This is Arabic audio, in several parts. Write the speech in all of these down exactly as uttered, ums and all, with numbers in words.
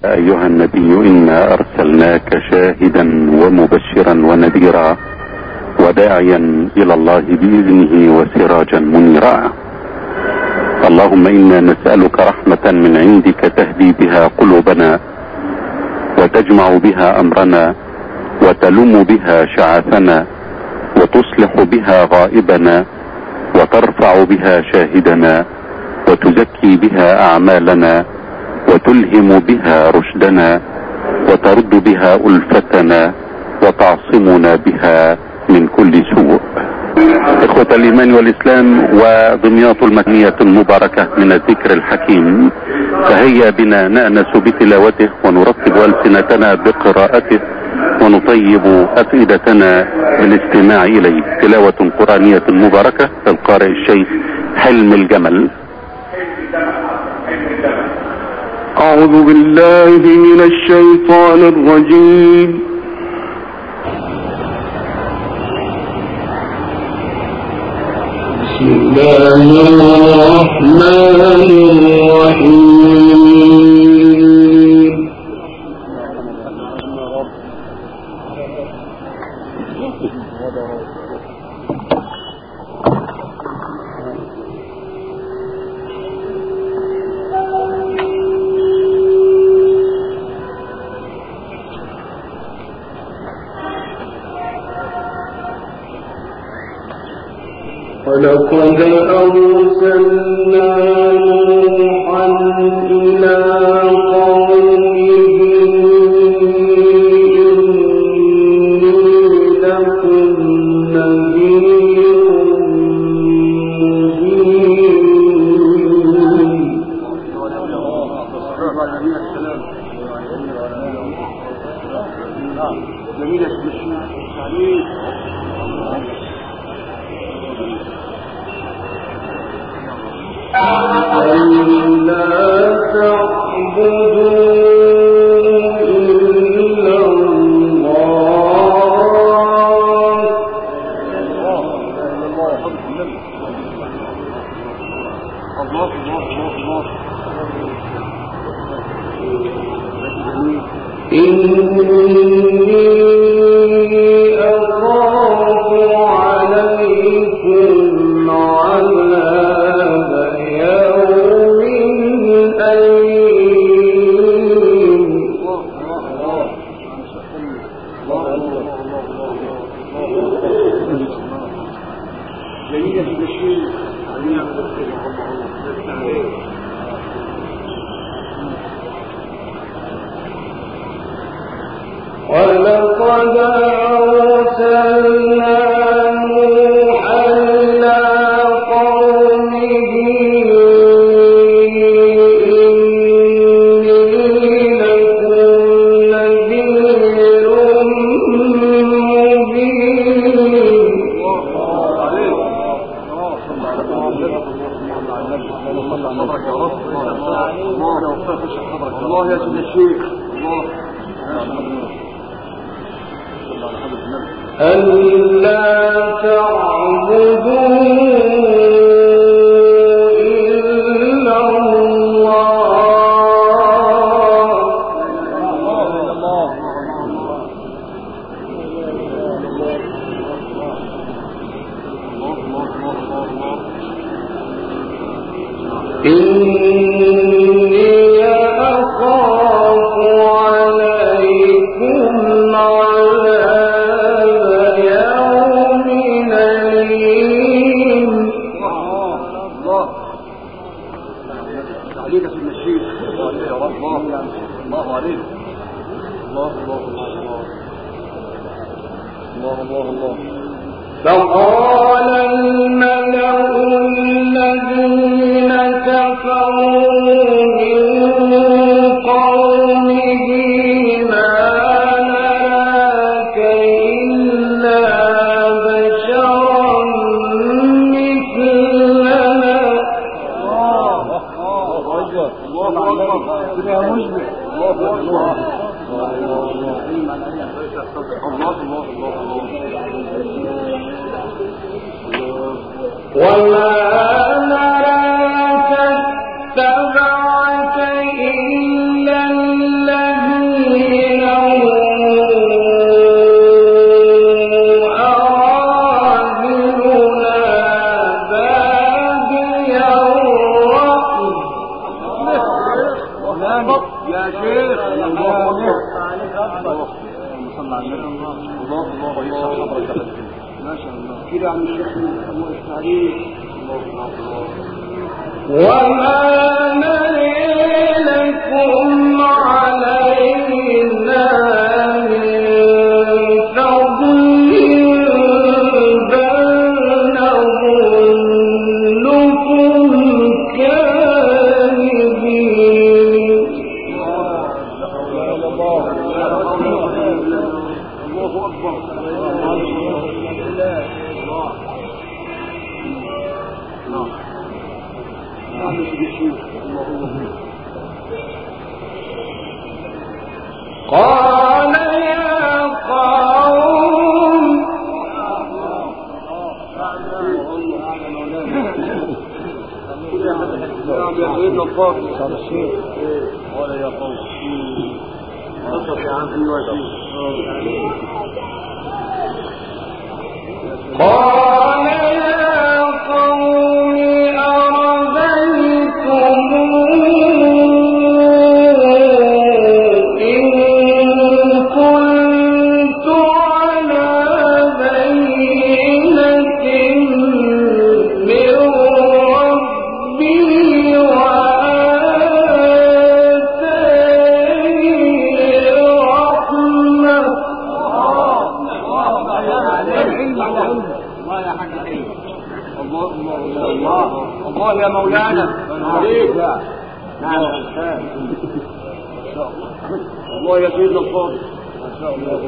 أيها النبي إنا أرسلناك شاهدا ومبشرا ونذيرا وداعيا إلى الله بإذنه وسراجا منيرا. اللهم إنا نسألك رحمة من عندك تهدي بها قلوبنا وتجمع بها أمرنا وتلم بها شعثنا وتصلح بها غائبنا وترفع بها شاهدنا وتزكي بها أعمالنا وتلهم بها رشدنا وترد بها ألفتنا وتعصمنا بها من كل سوء. إخوة الإيمان والإسلام ودمياط المدنية المباركة من الذكر الحكيم، فهيا بنا نأنس بتلاوته ونرتب ألسنتنا بقراءته ونطيب أفئدتنا بالاستماع إليه. تلاوة قرآنية مباركة للقارئ الشيخ حلم الجمل. أعوذ بالله من الشيطان الرجيم. بسم الله الرحمن الرحيم. ولقد أرسلنا نوحا إلى قومه إني لكم نذير ألا تعبدوا إلا الله إني أخاف عليكم عذاب يوم أليم. ولقد أرسلنا نوحا إلى قومه إني لكم نذير مبين. الله يا سيدي الشيخ. ألا تعبدوا إلا الله إني أخاف عليكم عذاب يوم أليم. عليك في المشيخ. الله عليك. الله الله الله الله الله. فقال الملأ الذين كفروا من قومه ما نراك إلا بشرا مثلنا. وما نراك اتبعك إلا الذين ما شاء الله كده عم الشيخ الله يفتح عليك. وما نري لكم علينا من فضل بل نظنكم كاذبين. الله أكبر. قال يا قوم قال يا قوم قال يا قوم أرضيتم إن كنت على بينة من ربي وآتاني رحمة. الله الله الله يا مولانا. نعم الله يزيد الفضل. ما شاء الله.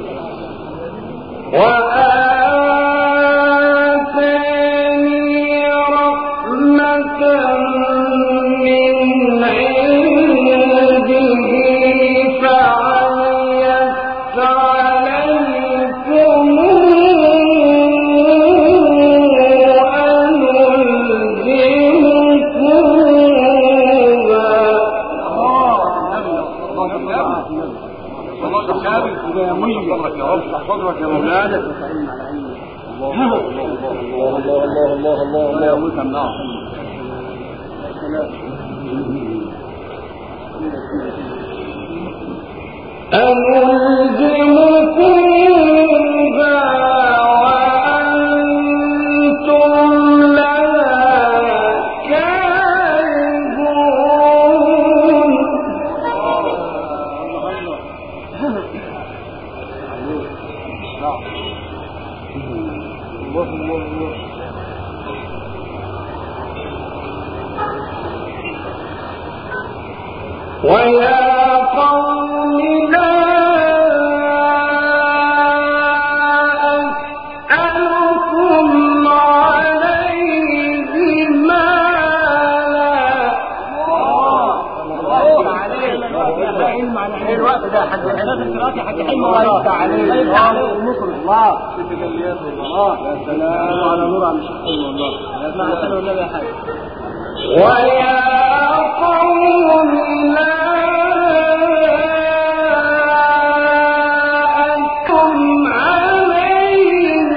وآتاني رحمة من عنده فعيت عليكم صدرك يا مولانا. الله الله الله الله الله الله يا موسى النار. أنلزمكم وأنتم لها كارهون. ويا قوم لا أسألكم عليه مالا. الوقت ده حد الدراسي حد حلم الله عليه المصر الله تجليات الله. يا سلام على نور عم الشيخ والله. اسمع سنه والنبي يا حاج. ويا قوم لا أنتم عليه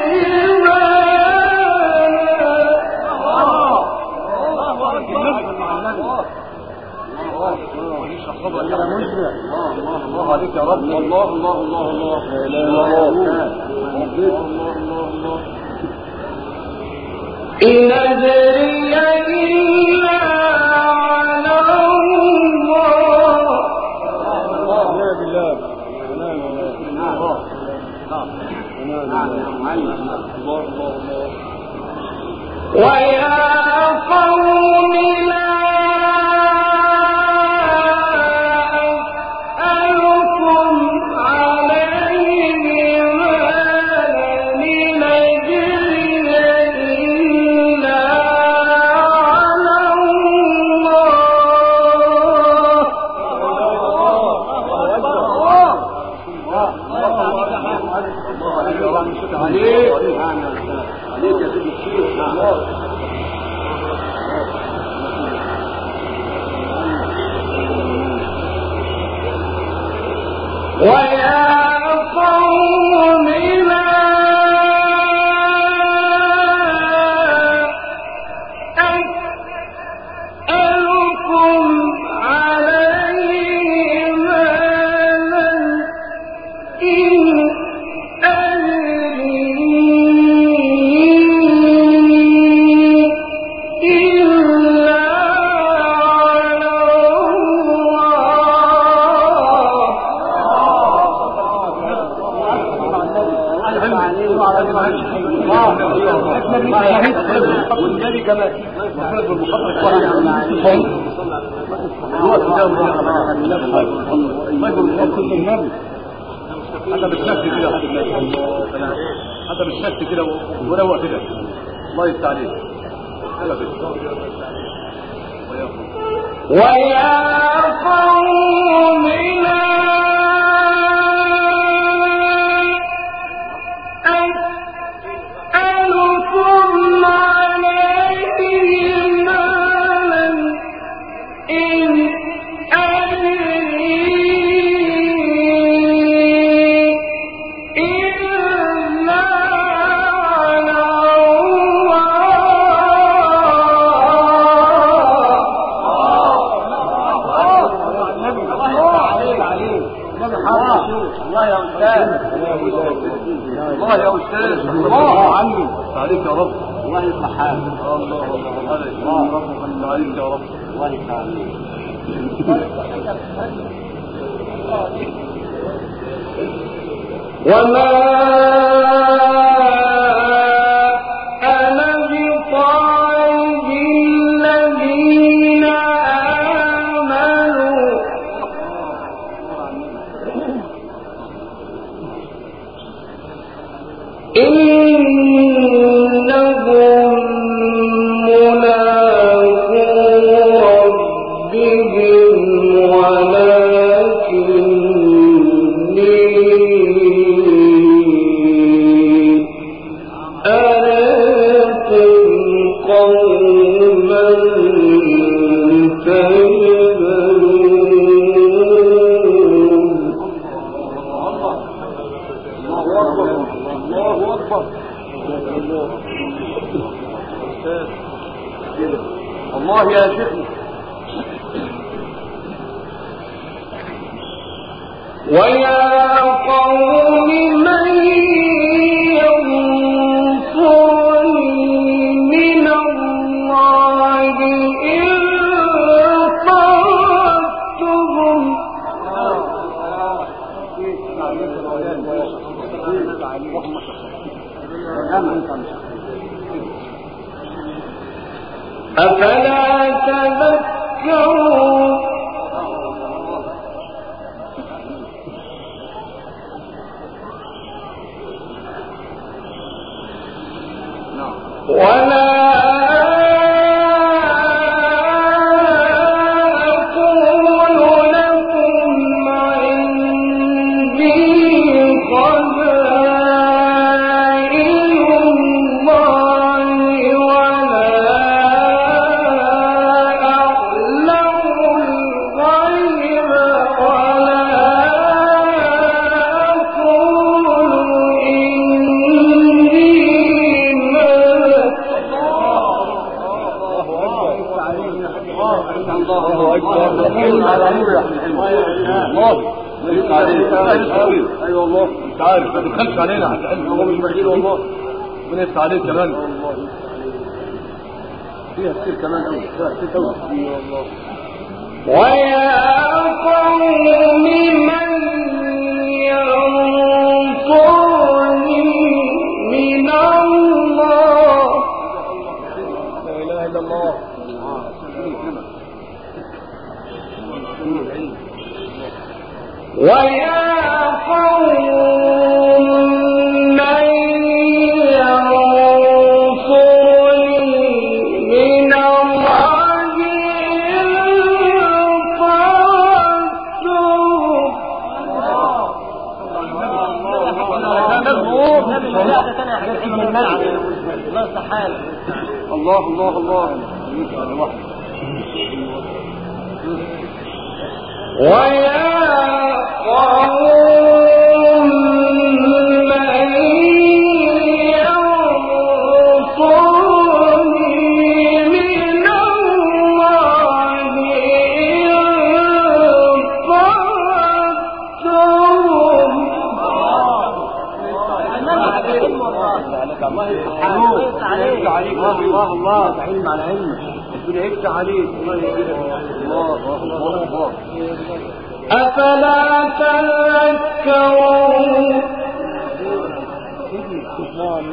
الله عليك يا رب. الله الله الله الله الله الله الله. إن أدري إلا على الله. يا بالله. ويا قوم لا حتى بالشك كده حتى بالشك كده وروق كده الله يفتح عليك يلا كده ويا قوم لا أسألكم عليه مالا إن الله يا أستاذ الله عني عليك يا رب الله يصلح حالك الله الله عليك يا رب الله يفتح عليك وما أنا بطارد الذين آمنوا إنهم ملاقو ربهم ولكني أراكم قوما تجهلون. الله أكبر الله يا شيخنا. ويا قوم من ينصرني من الله إن طردتهم. أفلا تذكرون. ولا ايوه والله انت عارف ما تدخلش علينا على العلم هو مش بخيل والله من يفتح عليك كمان فيها كتير كمان قوي فيها كتير قوي والله. ويا قوم من ينصرني من الله. لا اله الا الله. ويا قوم من ينصرني من الله إن طردتم. الله الله الله. ويا قوم من ينصرني من الله إن طردتم. الله يفتح عليك الله الله علم على علمك ربنا يفتح عليك الله الله الله. أفلا تذكرون.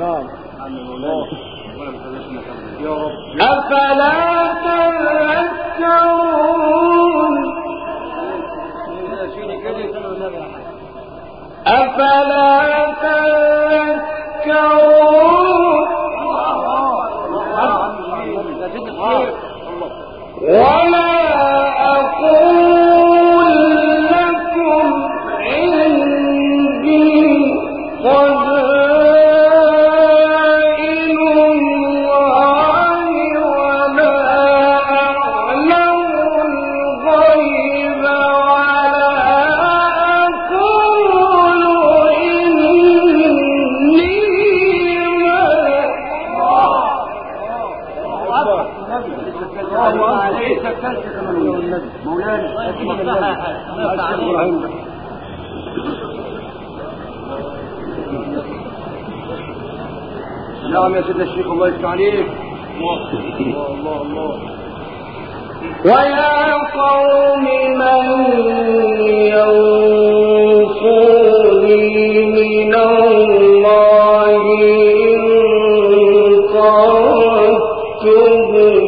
أفلا تذكرون. أفلا تذكرون ولا أقول لكم عندي خزائن الله ولا أعلم الغيب نعم يا سيدنا الشيخ الله يفتح عليك. الله الله الله. ويا قوم من ينصرني من الله إن طردتهم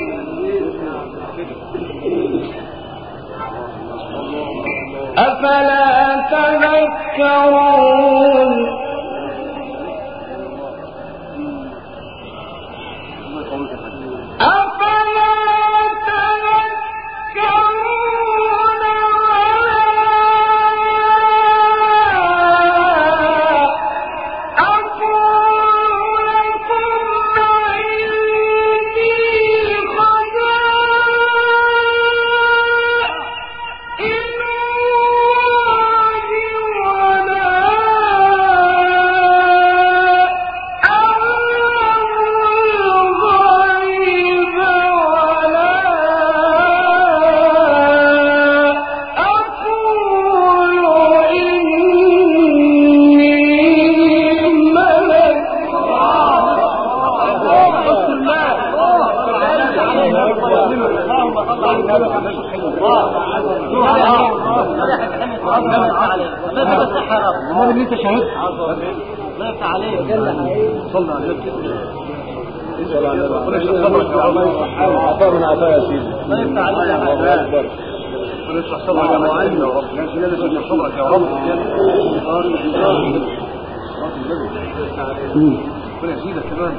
أفلا تذكرون أفلا تذكرون أقول لكم عندي خزائن الله اللي انت شاهدت. الله يفتح عليك. صلى عليك. صلى على ربنا يشرح صدرك يا رب. عطاء من عطاء يا سيدي. الله يفتح عليك. الله اكبر. ربنا يشرح صدرك يا معلم يا رب. يا سيدي يشرح صدرك يا رب. ربنا يزيدك كمان.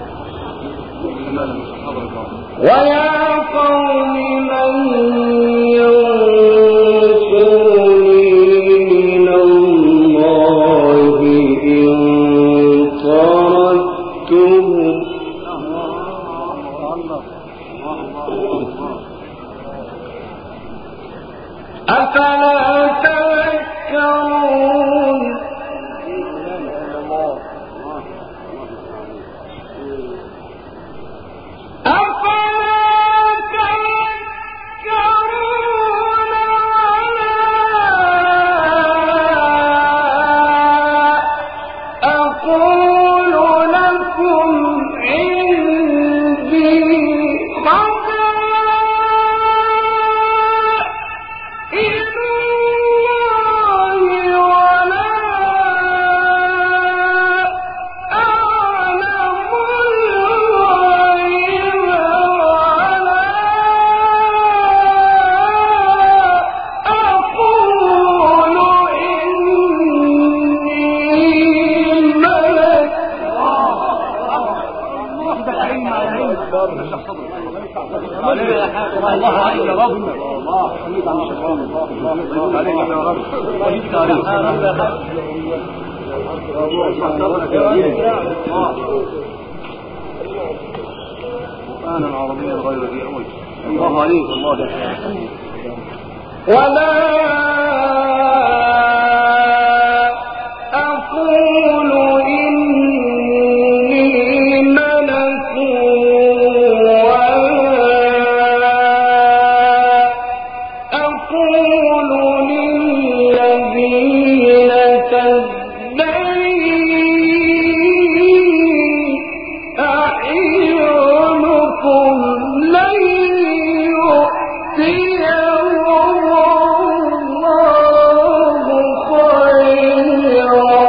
ويا قوم من ينصرني من الله إن طردتهم أفلا تذكرون أنا العربية غير ذي أول. الله عليك الله عليك. ولا أقول إني ملك ولا أقول للذين تزدري أعينكم لن يؤتيهم الله خيرا.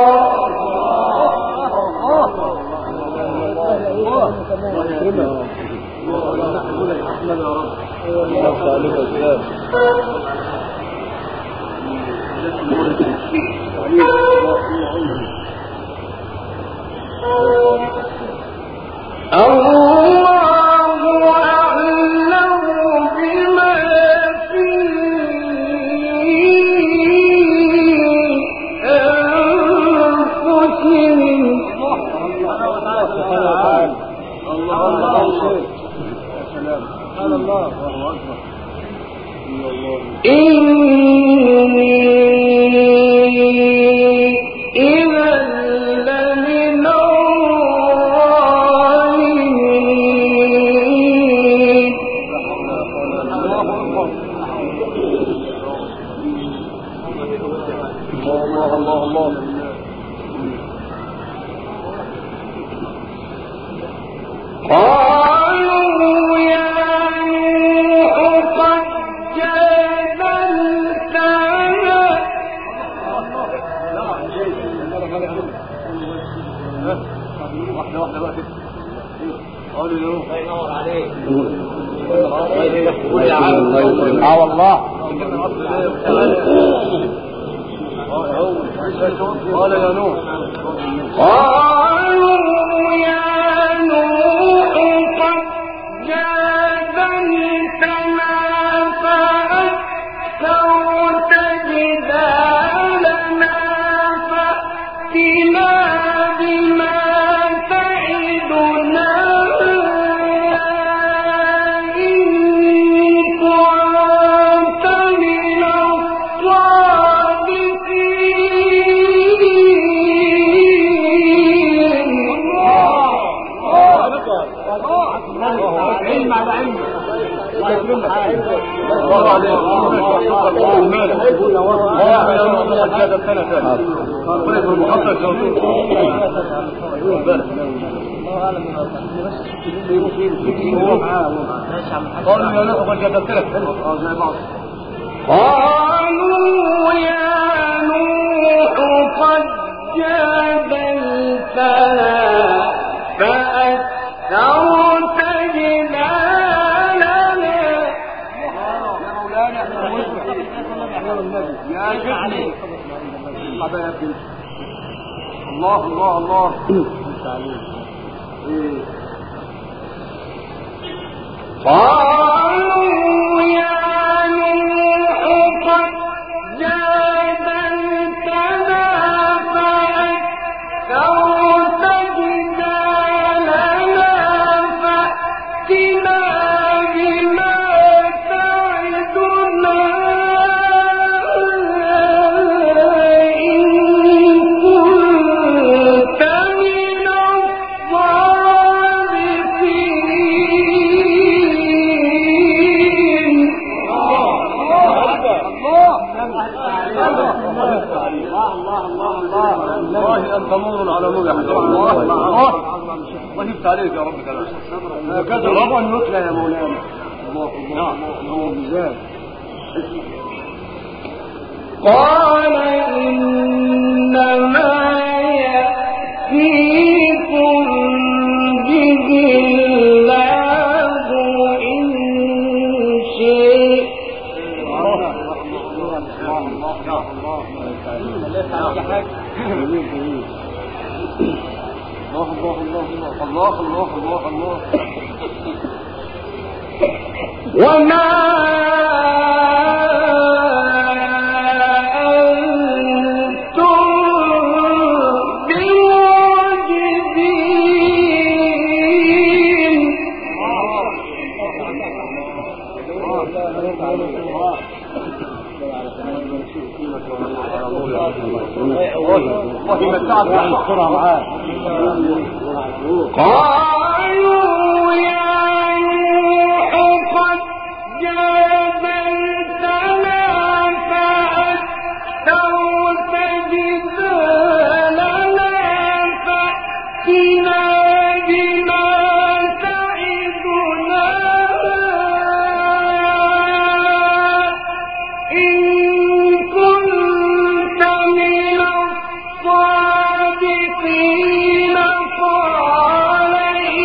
قال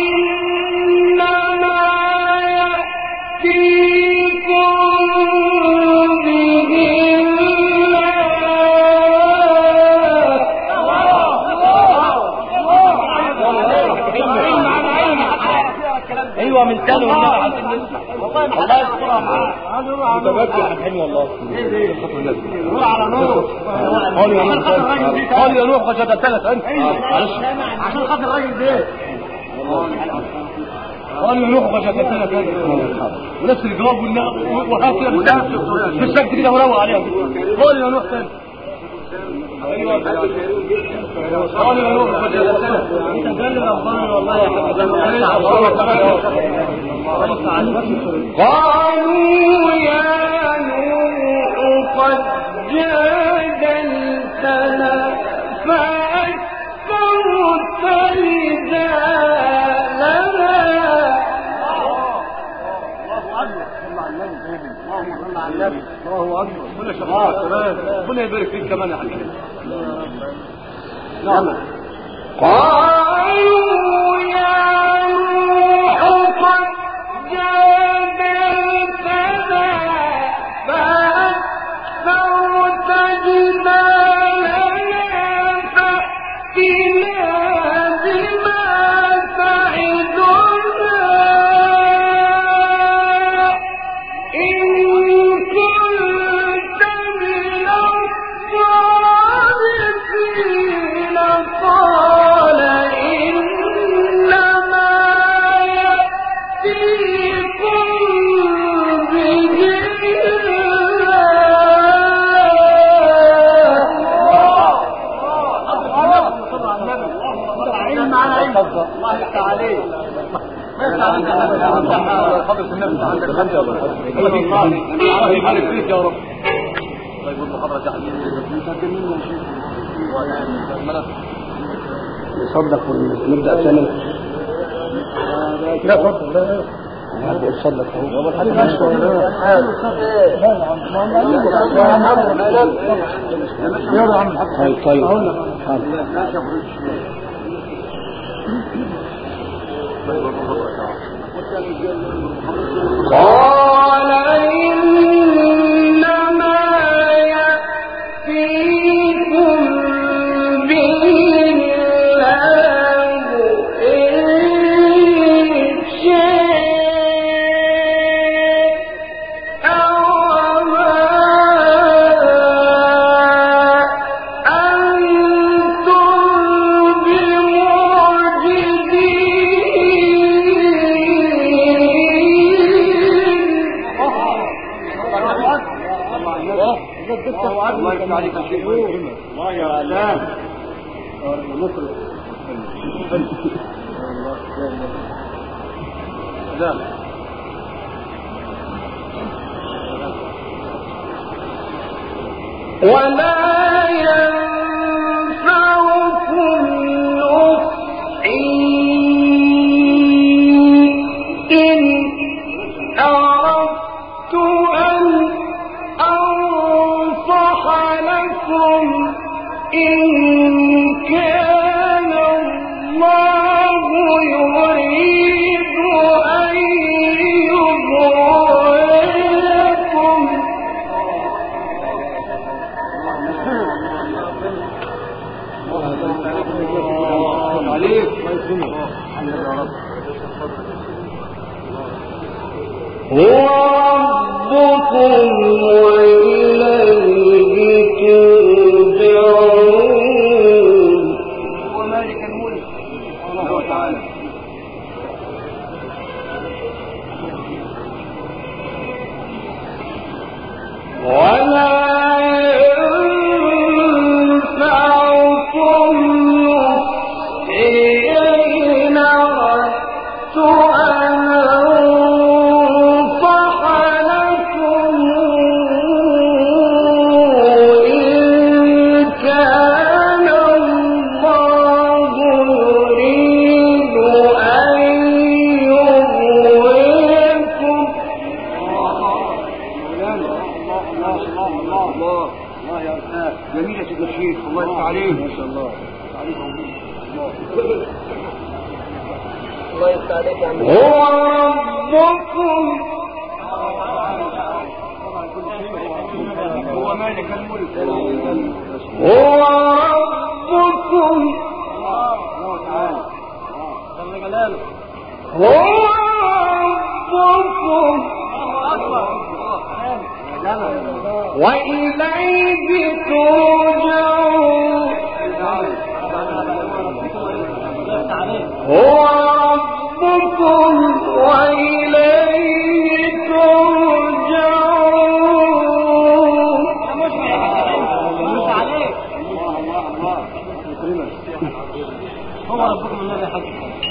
متبكي يا حلو والله. ايه دي؟ روح على نور. قال يا نوح قد شتتلك انت. عشان خاطر الراجل ده. قال يا نوح قد شتتلك انت. ونفس الجواب وهكذا في السجد كده وروق عليها. قال يا نوح تاني. قال يا نوح قد شتتلك. انت جل ربنا والله يا حبيبي. قالوا يا نوح قد جادلتنا فأكثرت جدالنا. الله اكبر. كل شباب تمام. ربنا يبارك فيك كمان يا حبيبي. نعم. قالوا يا نوح قد جادلتنا فأكثرت جدالنا فأتنا بما تعدنا إن كنت من الصادقين. قال إنما يأتيكم به الله يفتح عليك. ما يفتح عليك خبر النبي عندك خمسة ولا حاجة. الله يبارك فيك يا رب. طيب المحاضرة تحديد نصدق ونبدأ ثاني. لا تفضل. لا هذا يصدق هو. يا عم الحق. طيب طيب. قال إنما يأتيكم به الله إن شاء وما أنتم الله يفتح عليك يا شيخ. الله يا سلام. ولا ينفعكم نصحي إن أردت أن أنصح لكم إن كان الله يريد أن يغويكم. عليك. هو ربكم وإليه ترجعون. هو مالك الملك الله تعالى. ولا ينفعكم نصحي إن أردت أن أنصح لكم إن كان الله يريد أن يغويكم. الله الله يا أستاذ. جميل يا سيدنا الشيخ. الله يفتح عليك. ما شاء الله. الله يفتح عليك يا عم. هو ربكم هو مالك الملك. هو ربكم الله تعالى. الله جلاله. هو ربكم الله أكبر. وإليه ترجعون هو ربكم وإليه ترجعون مش عليك هو ربكم النبي حق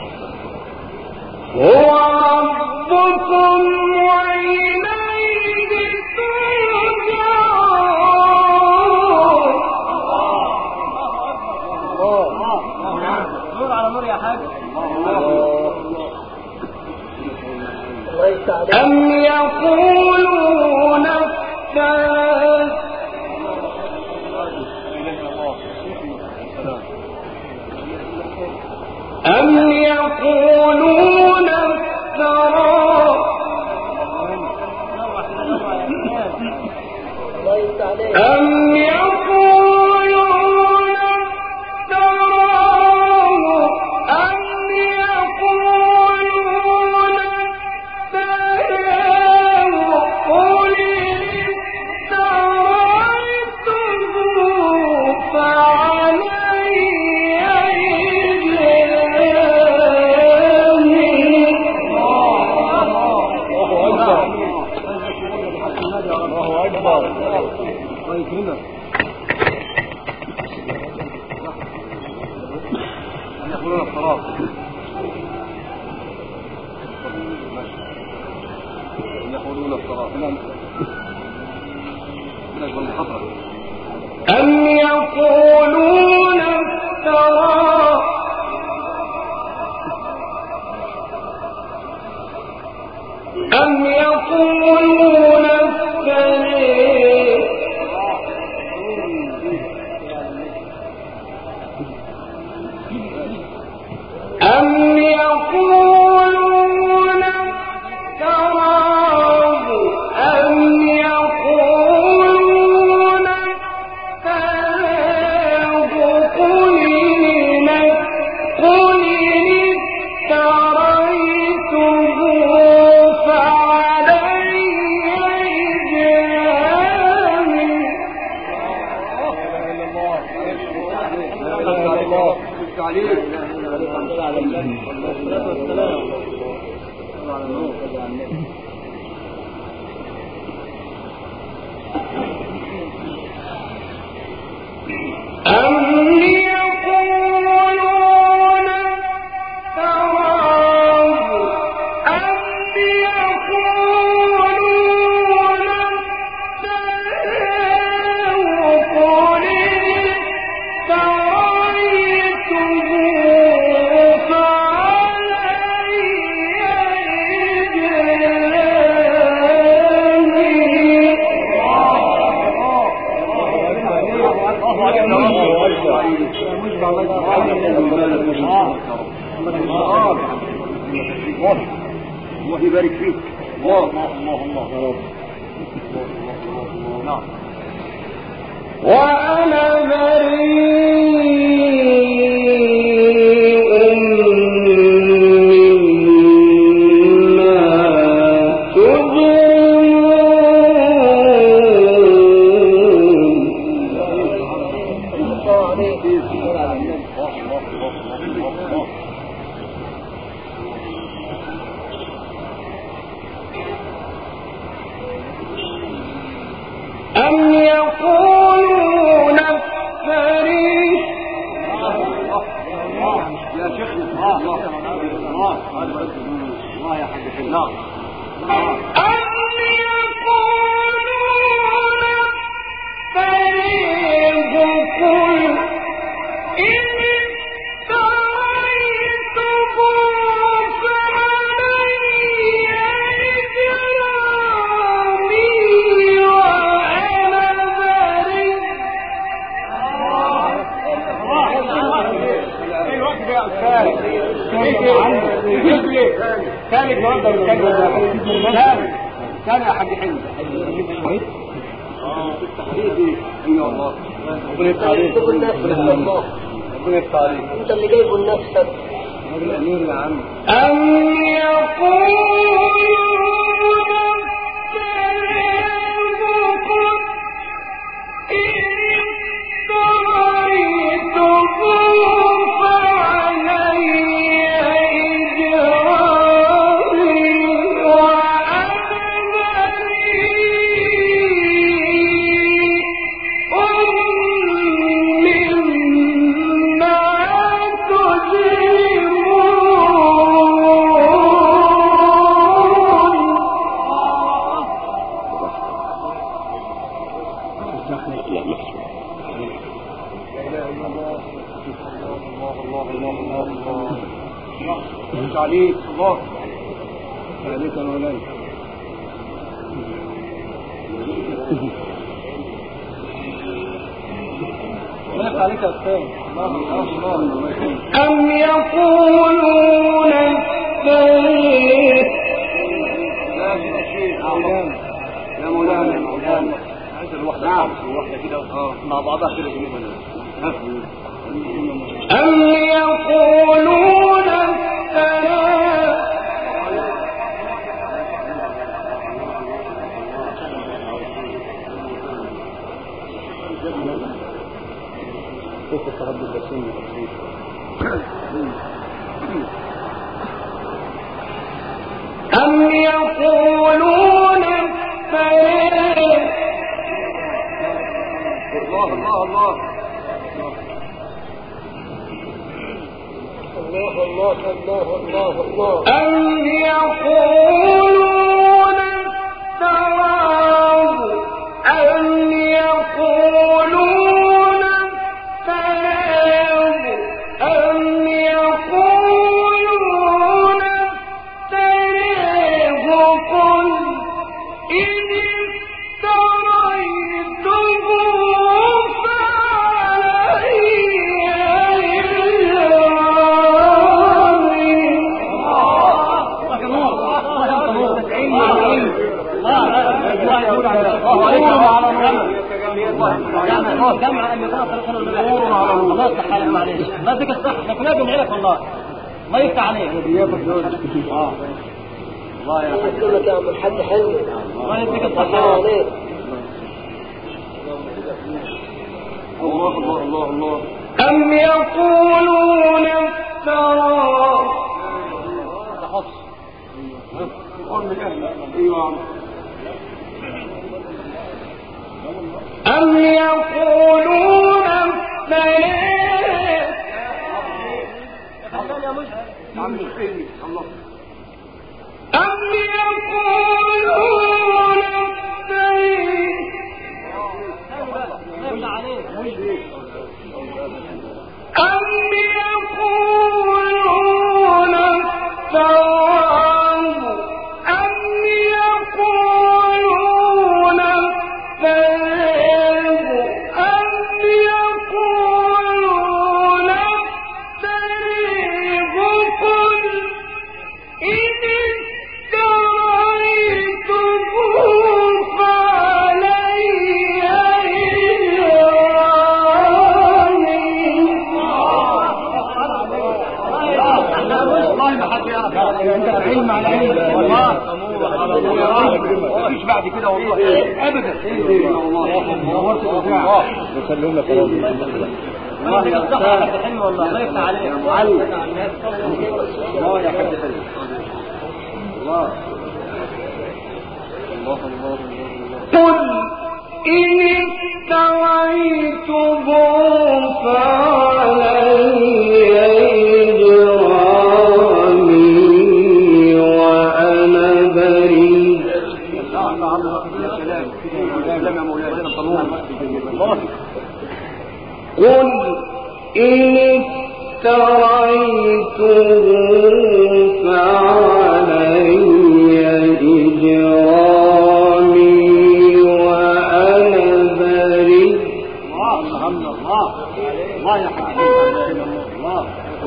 هو ربكم وإليه ترجعون نور على نور يا حاج أم يقولون افتراه أم يقولون افتراه أم يقولون افتراه أم يقولون افتراه قل افتريته فعلي يقولون الصلاة يقولون الصلاة أم يقولون افتراه أم يقولون افتريه أم يقولون افتراه أم يقولون افتراه قل قل افتريته فعلي إجرامي أم يقولون افتراه أم يقولون افتراه قل افتريته فعلي الله يبارك فيك الله الله الله نعم وأنا بريء مما تجرمون أم يقولون افتريه يا شيخ الله الله الله يا حاج الله أم يقولون افتريه قل إن افتريته فعلي إجرامي وأنا بريء ثاني النهارده ثاني ثاني يا حاج حلو اه التحديد ايوه الله ربنا يفتح عليك ربنا يفتح عليك انت اللي جايبه لنفسك الامير يا عم أم يقولون افتراه لا ما فيش. الله الله الله الله عليك الله عليك يا مولانا. مالك عليك يا استاذ. أم يقولون افتريه. يا مولانا يا مولانا عايز الوحدة. نعم الوحدة كده مع بعضها كده جميل. أم يقولون افتراه. شوف التردد البسيط. أم يقولون افتراه. الله الله الله الله الله الله الله. أم يقولون افتراه. أم يقولون افتراه. أم يقولون افتراه. قل إن افتريته الله جمع ان يكون صلاه النبي الله يفتح عليك معلش ما فيك الصح احنا كلنا بنعرف والله ما يفتح عليك اه الله يا لك يا عم الحاج حلو. الله يديك الصح الله الله الله الله. أم يقولون افتراه. أم يقولون افتراه. أم يقولون افتراه. أم يقولون افتراه. أم يقولون افتراه. أم يقولون افتراه. قل إن افتريته فعلي والله ما حد يعرف انت علم على علم والله مفيش بعد كده والله ابدا والله نورت الابداع نسلم لك يا رب. والله يا صاحبي حلم والله الله يفتح عليك الله يا حاج حلو. الله الله الله. قل إن افتريته فعلي إجرامي وأنا بريء. قل إن افتريته فعلي إجرامي وأنا بريء. الله يا حبيبي الله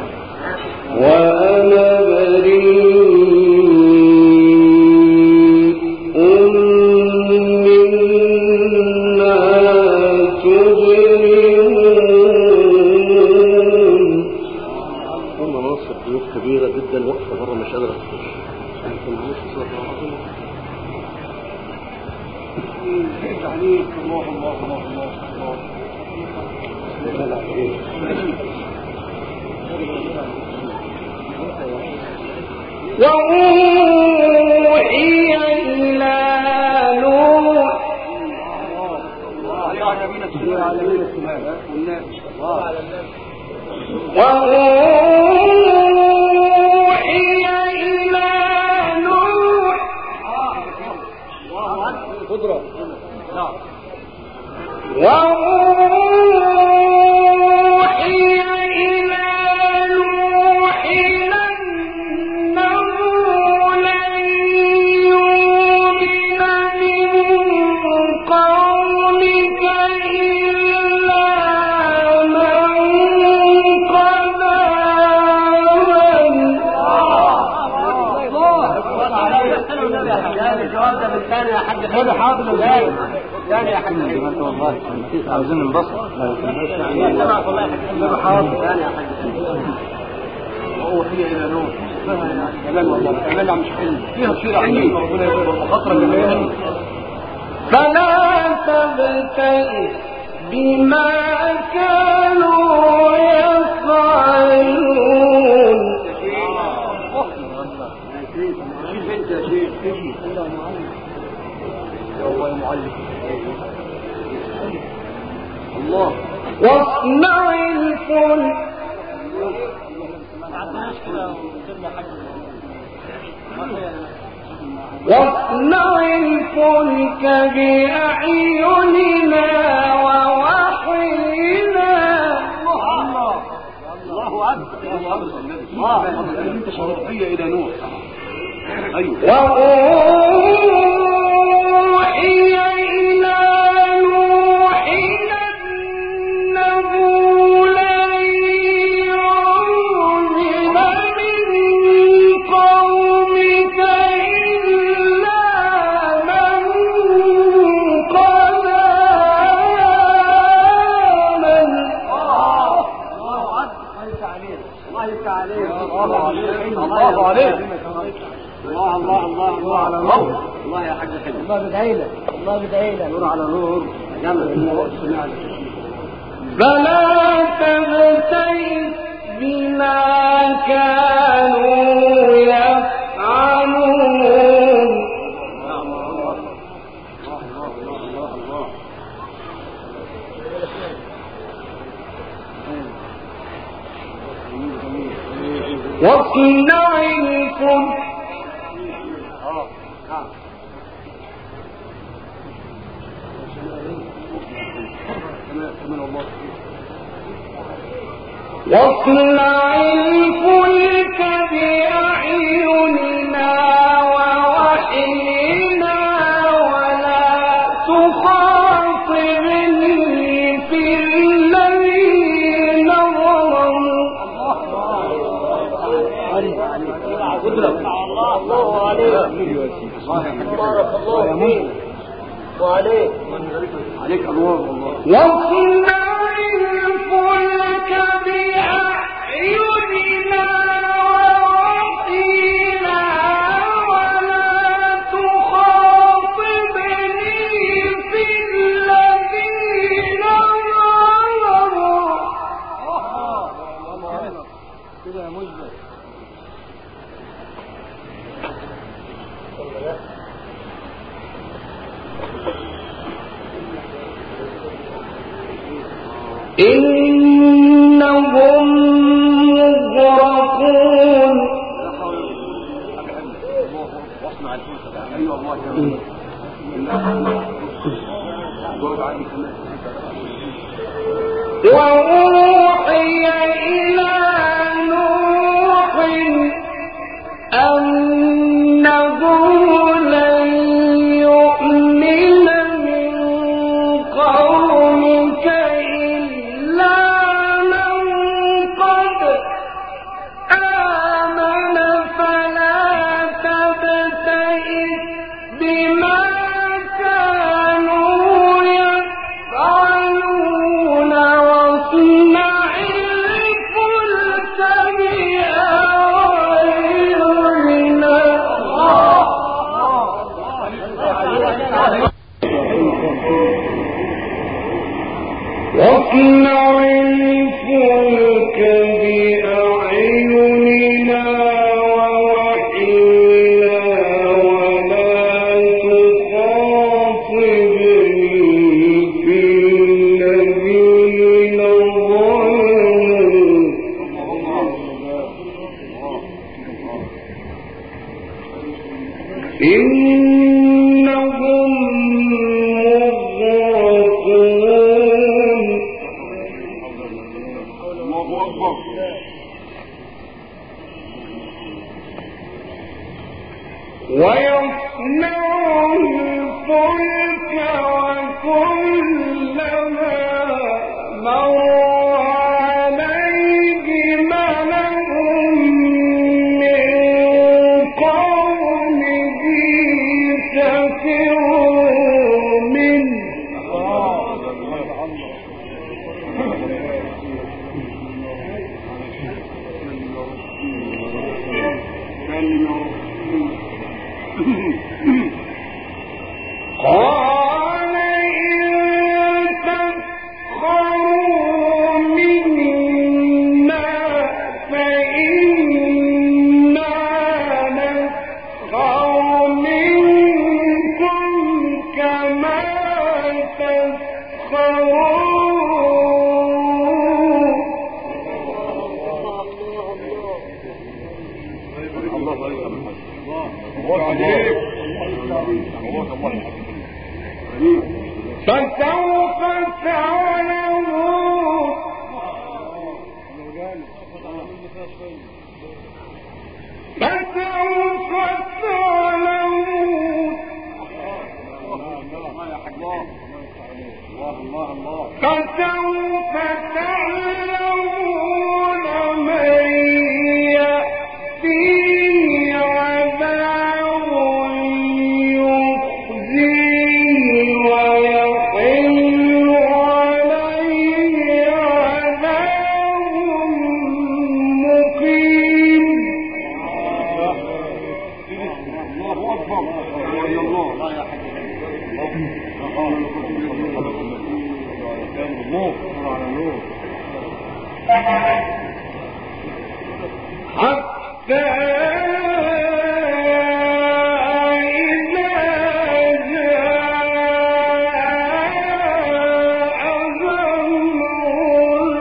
وأنا بريء مما تجرمون. هم مناصب ضيوف كبيرة جدا واقفة بره مش قادرة تخش. عليك الله الله الله الله. وأوحي إلى نوح. وأوحي إلى نوح. عاوزين ننبسط وهي الى نور كمان والله كمان مش حلو فيها شيء عجيب ربنا يبارك خطره اللي فلا تبتئس بما كانوا يفعلون. شوف انت يا شيخ الله يا معلم الله واصنع الفلك واصنع الفلك بأعيننا ووحينا. الله أكبر الله أكبر الله أنت شرفية إلى نور. أيوة وأوحي إلى نوح أنه لن يؤمن من قومك إلا من قد آمن. الله عليك الله عليك الله عليك الله الله الله الله على نور. الله يا حاج حلو الله بدعي لك الله بدعي لك نور على نور جمع فلا تبتئس بما كانوا يفعلون. واصنع الفلك واصنع الفلك بأعيننا ووحينا ولا تخاطبني في الذين ظلموا. الله عليك بارك الله فيك وعليك عليك انوار والله. واصنع الفلك بأعيننا ووحينا ولا تخاطبني في الذين ظلموا. كده يا مجد إنهم مغرقون. واصنع الفلك ايوه الله جميل وأوحي إلى نوح أنه لن يؤمن من قومك إلا من قد آمن فلا تبتئس بما كانوا يفعلون. واصنع الفلك بأعيننا واصنع الفلك بأعيننا ووحينا ولا تخاطبني في الذين ظلموا. إنهم مغرقون. فسوف تعلمون فسوف تعلمون فسوف تعلمون من يأتيه عذاب يخزيه ويحل عليه عذاب مقيم. الله أكبر. الله يا حبيبي. حتى إذا جاء أمرنا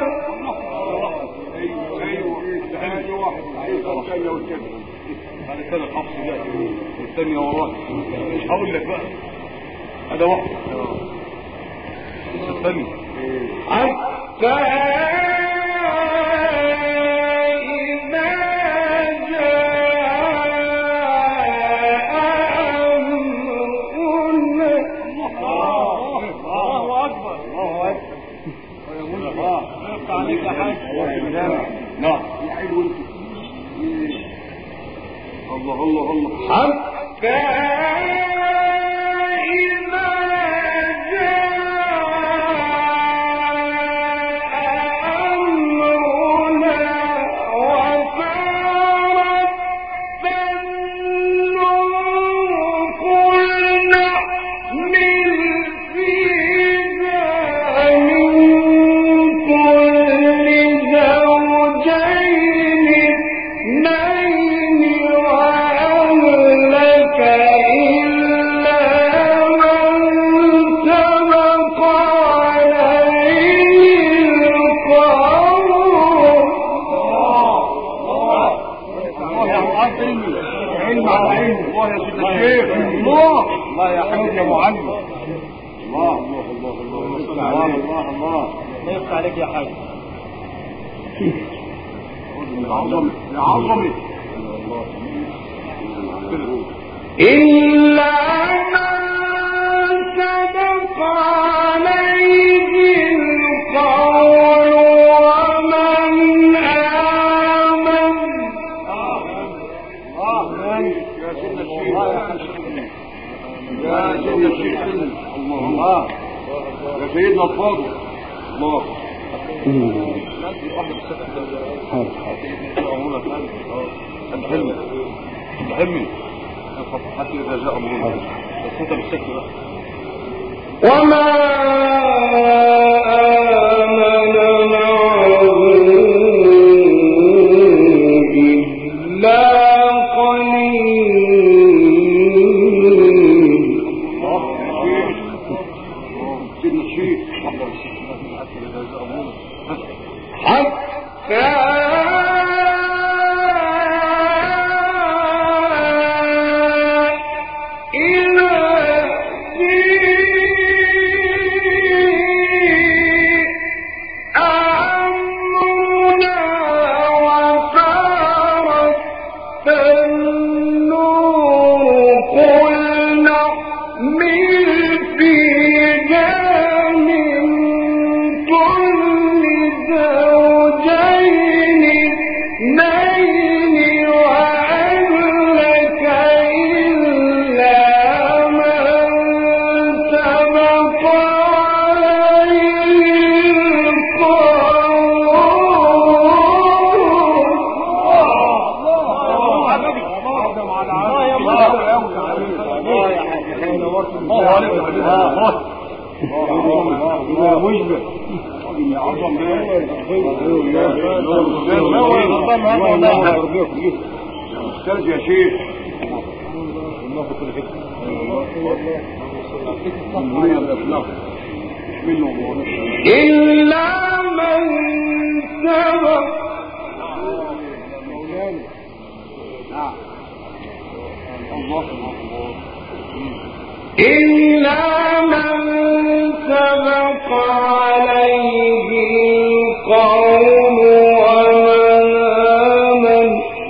هذا كان الحفص ده والثانية وراه مش هقول لك بقى هذا واحد الثاني حتى إذا جاء أمرنا. الله أكبر. الله أكبر. الله يفتح عليك يا حاج. نعم الله الله الله. حتى إذا جاء أمرنا وفارت النور قل نحمل فيها من كل زوجين اثنين وأهلك إلا من سبق عليه القول. الله يا معلم علم على علم. الله يا سيدنا الشيخ. الله الله يا حبيبي يا معلم. الله الله الله الله الله الله الله ما يفتح عليك يا حاج. يا عظمي يا عظمي. إلا من سبق عليه القول ومن آمن. يا سيدنا الشيخ يا سيدنا الشيخ الله الله يا سيدنا الفاضل الله. الحلم الحلم حتى إذا جاء أمرنا بس أنت بالشكل بقى. وما آمن معه إلا قليل. سيدنا الشيخ حتى إذا جاء أمرنا حتى زوجين الله مشبه يا عظم استاذ يا شيخ الله في كل حته إلا من سبق إلا من سبق عليه القول ومن آمن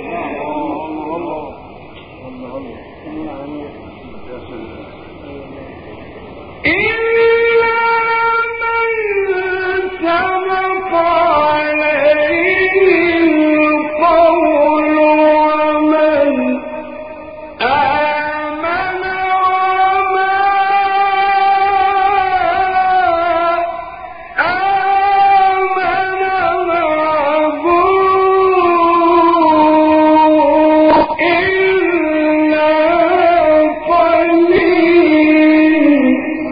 إلا من سبق عليه القول ومن آمن وما آمن معه إلا قليل.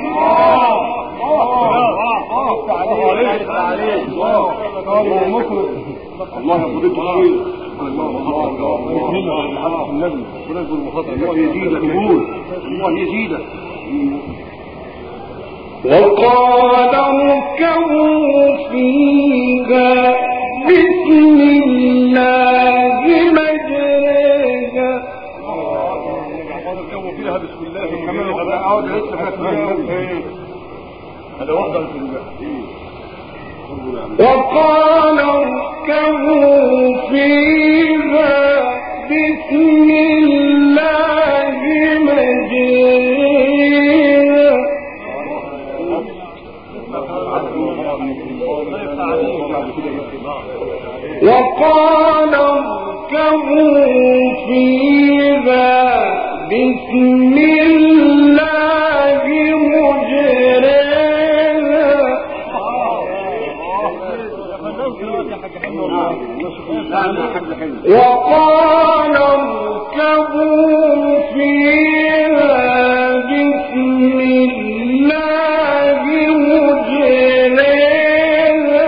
الله يقول الله يزيدك قبول الله يزيدك. وقال اركبوا فيها بسم الله مجريها. اركبوا فيها بسم الله كمان اقعد لسه هذا واحده في وقال اركبوا فيها بسم الله مجريها وقال اركبوا فيها بسم الله مجريها وقال اركبوا فيها بسم الله مجريها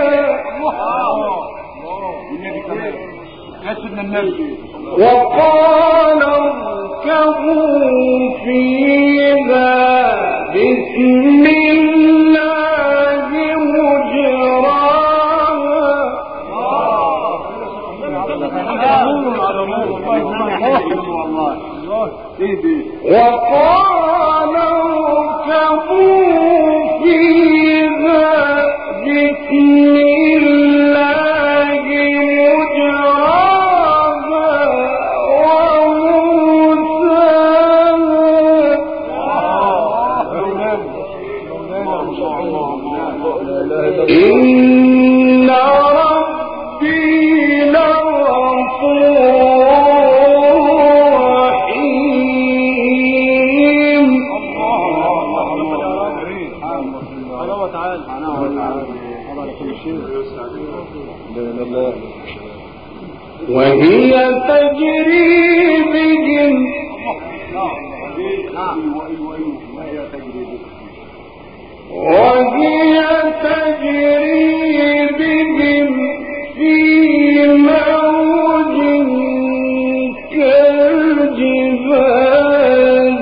وقال اركبوا فيها بسم الله مجراها وقال اركبوا فيها بسم الله مجراها ومرساها إن ربي وهي تجري بهم وهي تجري بهم في موج كالجبال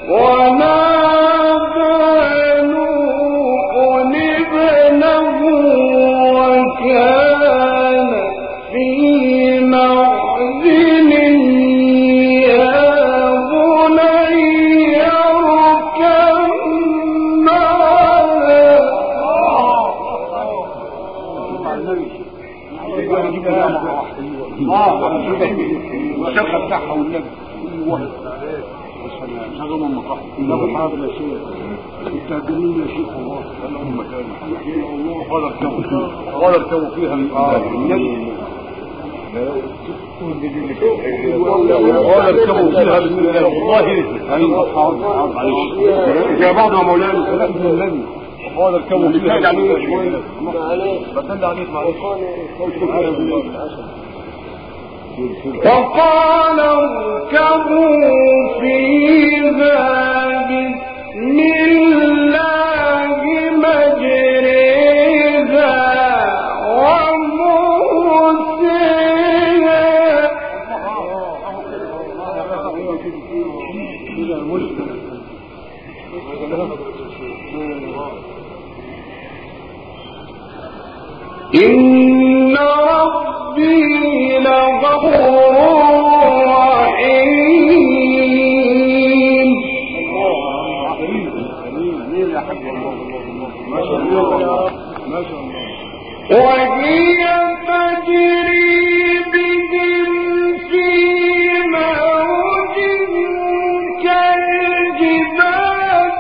ونادى نوح ابنه وكان في معزل يا بني اركب معنا الشقه بتاعها والنبي شغل المقاحة ناخد حاضر يا شيخ التهجرين يا شيخ الله اللهم كان الله قال اركبوا قال اركبوا فيها النبي قال اركبوا فيها بسم الله والله ايوه حاضر معلش يا بعض يا مولانا كلام النبي قال اركبوا فيها شويه بسند عليك معلش وقال اركبوا فيها بسم الله إن ربي لغفور رحيم. وهي تجري بهم في موج كالجبال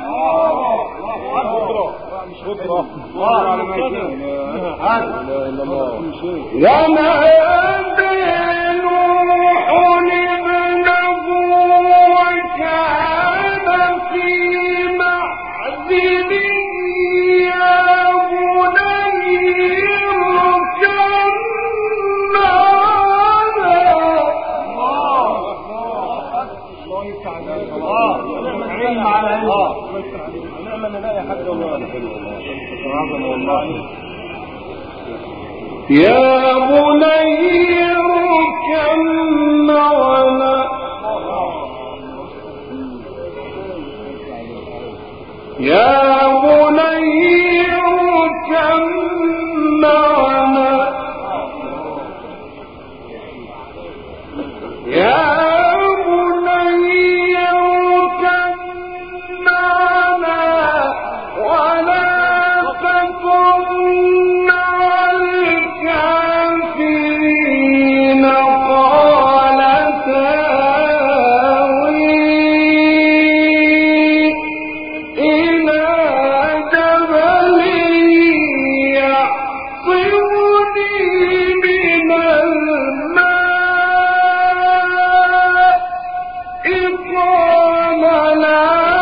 ونادى نوح ابنه وكان في معزل يا بني اركب يا بني اركب معنا يا بني اركب معنا يا بني اركب معنا ولا تكن مع الكافرين قال ساوي إلى جبل يعصمني من الماء قال لا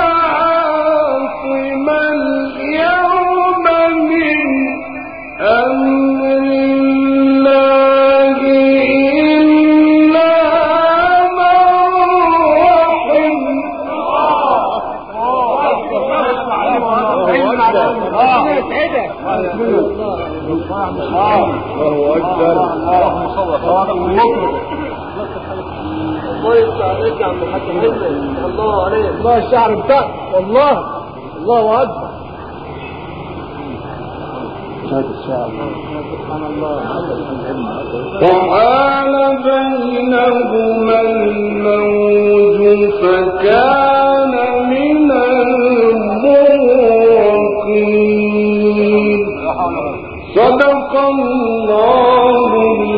عاصم اليوم من أمر الله إلا من رحم. الله يفتح عليك يا عم الحاج حلمي. الله عليك. الله الشعر بتاعك والله. الله اكبر. سبحان الله. وحال بينهما الموج فكان من المغرقين. صدق الله